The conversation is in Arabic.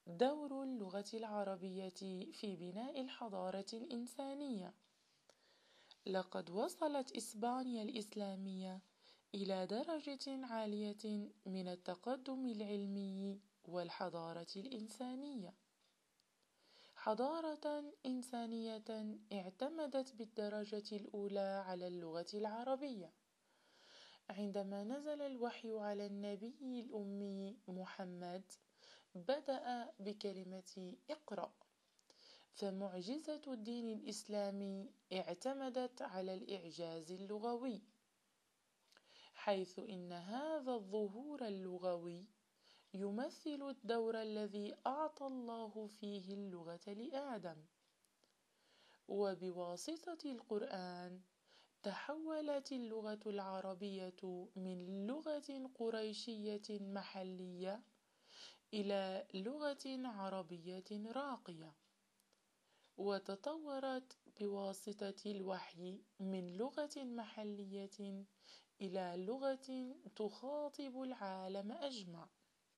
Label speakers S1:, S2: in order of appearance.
S1: دور اللغة العربية في بناء الحضارة الإنسانية. لقد وصلت إسبانيا الإسلامية إلى درجة عالية من التقدم العلمي والحضارة الإنسانية، حضارة إنسانية اعتمدت بالدرجة الأولى على اللغة العربية. عندما نزل الوحي على النبي الأمي محمد بدأ بكلمة اقرأ، فمعجزة الدين الإسلامي اعتمدت على الإعجاز اللغوي، حيث إن هذا الظهور اللغوي يمثل الدور الذي أعطى الله فيه اللغة لآدم. وبواسطة القرآن تحولت اللغة العربية من لغة قريشية محلية إلى لغة عربية راقية، وتطورت بواسطة الوحي من لغة محلية إلى لغة تخاطب العالم أجمع.